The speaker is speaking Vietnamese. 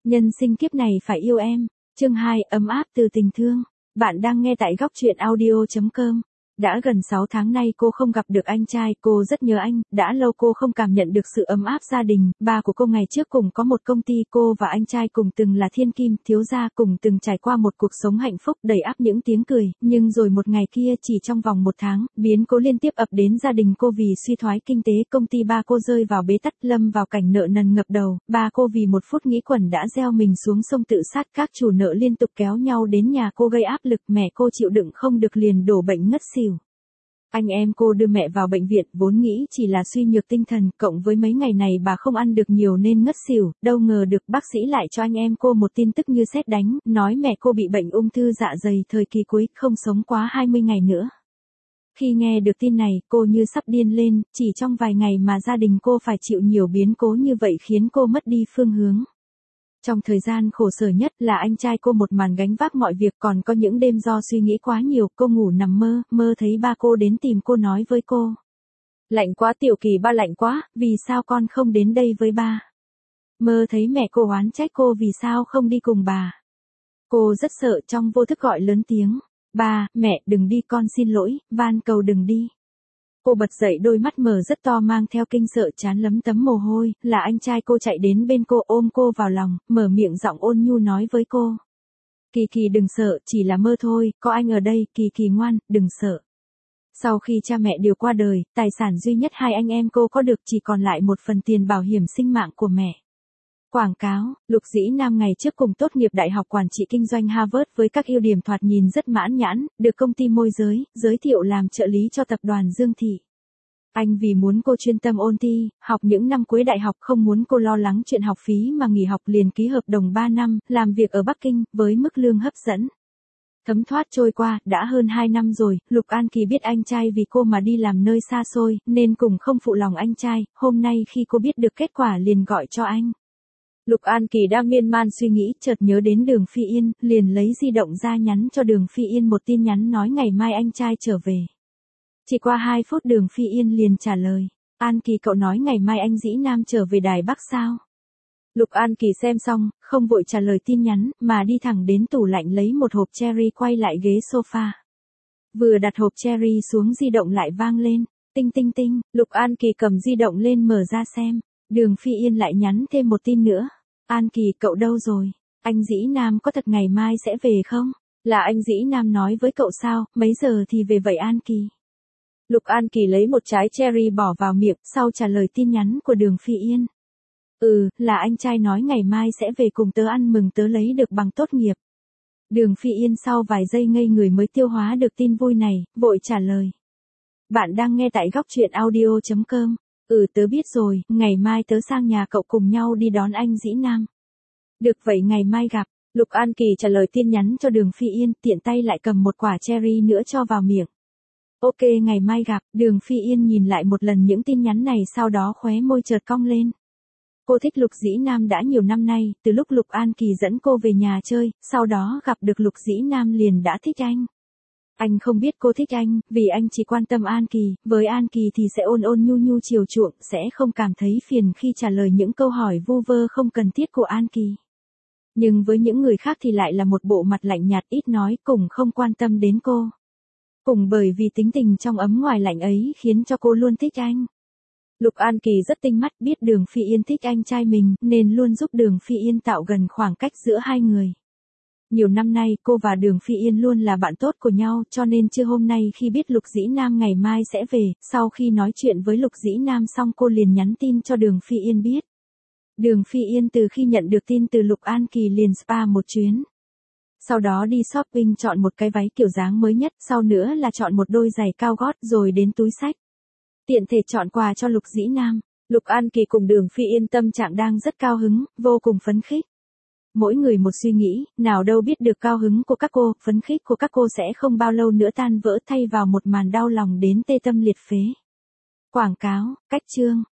Nhân sinh kiếp này phải yêu em. Chương 2, ấm áp từ tình thương. Bạn đang nghe tại góc truyện audio.com. Đã gần 6 tháng nay cô không gặp được anh trai, cô rất nhớ anh, đã lâu cô không cảm nhận được sự ấm áp gia đình. Ba của cô ngày trước cùng có một công ty, cô và anh trai cùng từng là thiên kim, thiếu gia, cùng từng trải qua một cuộc sống hạnh phúc đầy ắp những tiếng cười. Nhưng rồi một ngày kia, chỉ trong vòng 1 tháng, biến cố liên tiếp ập đến gia đình cô. Vì suy thoái kinh tế, công ty ba cô rơi vào bế tắc, lâm vào cảnh nợ nần ngập đầu. Ba cô vì một phút nghĩ quẩn đã gieo mình xuống sông tự sát. Các chủ nợ liên tục kéo nhau đến nhà cô gây áp lực, mẹ cô chịu đựng không được liền đổ bệnh ngất xỉu. Anh em cô đưa mẹ vào bệnh viện, vốn nghĩ chỉ là suy nhược tinh thần, cộng với mấy ngày này bà không ăn được nhiều nên ngất xỉu, đâu ngờ được bác sĩ lại cho anh em cô một tin tức như sét đánh, nói mẹ cô bị bệnh ung thư dạ dày thời kỳ cuối, không sống quá 20 ngày nữa. Khi nghe được tin này, cô như sắp điên lên, chỉ trong vài ngày mà gia đình cô phải chịu nhiều biến cố như vậy khiến cô mất đi phương hướng. Trong thời gian khổ sở nhất là anh trai cô một màn gánh vác mọi việc, còn có những đêm do suy nghĩ quá nhiều, cô ngủ nằm mơ thấy ba cô đến tìm cô nói với cô. Lạnh quá Tiểu Kỳ, ba lạnh quá, vì sao con không đến đây với ba? Mơ thấy mẹ cô oán trách cô vì sao không đi cùng bà. Cô rất sợ, trong vô thức gọi lớn tiếng. Ba, mẹ, đừng đi, con xin lỗi, van cầu đừng đi. Cô bật dậy, đôi mắt mở rất to mang theo kinh sợ, trán lấm tấm mồ hôi. Là anh trai cô chạy đến bên cô, ôm cô vào lòng, mở miệng giọng ôn nhu nói với cô. Kỳ Kỳ đừng sợ, chỉ là mơ thôi, có anh ở đây, Kỳ Kỳ ngoan, đừng sợ. Sau khi cha mẹ đều qua đời, tài sản duy nhất hai anh em cô có được chỉ còn lại một phần tiền bảo hiểm sinh mạng của mẹ. Quảng cáo, Lục Dĩ Nam ngày trước cùng tốt nghiệp Đại học Quản trị Kinh doanh Harvard với các ưu điểm thoạt nhìn rất mãn nhãn, được công ty môi giới giới thiệu làm trợ lý cho tập đoàn Dương Thị. Anh vì muốn cô chuyên tâm ôn thi, học những năm cuối đại học, không muốn cô lo lắng chuyện học phí mà nghỉ học, liền ký hợp đồng 3 năm, làm việc ở Bắc Kinh, với mức lương hấp dẫn. Thấm thoát trôi qua, đã hơn 2 năm rồi, Lục An Kỳ biết anh trai vì cô mà đi làm nơi xa xôi, nên cùng không phụ lòng anh trai. Hôm nay khi cô biết được kết quả liền gọi cho anh. Lục An Kỳ đang miên man suy nghĩ, chợt nhớ đến Đường Phi Yên, liền lấy di động ra nhắn cho Đường Phi Yên một tin nhắn nói ngày mai anh trai trở về. Chỉ qua 2 phút Đường Phi Yên liền trả lời. An Kỳ, cậu nói ngày mai anh Dĩ Nam trở về Đài Bắc sao? Lục An Kỳ xem xong, không vội trả lời tin nhắn, mà đi thẳng đến tủ lạnh lấy một hộp cherry quay lại ghế sofa. Vừa đặt hộp cherry xuống di động lại vang lên. Tinh tinh tinh, Lục An Kỳ cầm di động lên mở ra xem. Đường Phi Yên lại nhắn thêm một tin nữa. An Kỳ, cậu đâu rồi? Anh Dĩ Nam có thật ngày mai sẽ về không? Là anh Dĩ Nam nói với cậu sao, mấy giờ thì về vậy An Kỳ? Lục An Kỳ lấy một trái cherry bỏ vào miệng, sau trả lời tin nhắn của Đường Phi Yên. Là anh trai nói ngày mai sẽ về cùng tớ ăn mừng tớ lấy được bằng tốt nghiệp. Đường Phi Yên sau vài giây ngây người mới tiêu hóa được tin vui này, vội trả lời. Bạn đang nghe tại góc truyện audio.com. Tớ biết rồi, ngày mai tớ sang nhà cậu cùng nhau đi đón anh Dĩ Nam. Được vậy ngày mai gặp. Lục An Kỳ trả lời tin nhắn cho Đường Phi Yên, tiện tay lại cầm một quả cherry nữa cho vào miệng. Ok, ngày mai gặp. Đường Phi Yên nhìn lại một lần những tin nhắn này, sau đó khóe môi chợt cong lên. Cô thích Lục Dĩ Nam đã nhiều năm nay, từ lúc Lục An Kỳ dẫn cô về nhà chơi, sau đó gặp được Lục Dĩ Nam liền đã thích anh. Anh không biết cô thích anh, vì anh chỉ quan tâm An Kỳ, với An Kỳ thì sẽ ôn ôn nhu nhu chiều chuộng, sẽ không cảm thấy phiền khi trả lời những câu hỏi vu vơ không cần thiết của An Kỳ. Nhưng với những người khác thì lại là một bộ mặt lạnh nhạt, ít nói, cùng không quan tâm đến cô. Cùng bởi vì tính tình trong ấm ngoài lạnh ấy khiến cho cô luôn thích anh. Lục An Kỳ rất tinh mắt, biết Đường Phi Yên thích anh trai mình, nên luôn giúp Đường Phi Yên tạo gần khoảng cách giữa hai người. Nhiều năm nay, cô và Đường Phi Yên luôn là bạn tốt của nhau, cho nên trưa hôm nay khi biết Lục Dĩ Nam ngày mai sẽ về, sau khi nói chuyện với Lục Dĩ Nam xong cô liền nhắn tin cho Đường Phi Yên biết. Đường Phi Yên từ khi nhận được tin từ Lục An Kỳ liền spa một chuyến. Sau đó đi shopping chọn một cái váy kiểu dáng mới nhất, sau nữa là chọn một đôi giày cao gót rồi đến túi xách. Tiện thể chọn quà cho Lục Dĩ Nam. Lục An Kỳ cùng Đường Phi Yên tâm trạng đang rất cao hứng, vô cùng phấn khích. Mỗi người một suy nghĩ, nào đâu biết được cao hứng của các cô, phấn khích của các cô sẽ không bao lâu nữa tan vỡ thay vào một màn đau lòng đến tê tâm liệt phế. Quảng cáo, cách chương.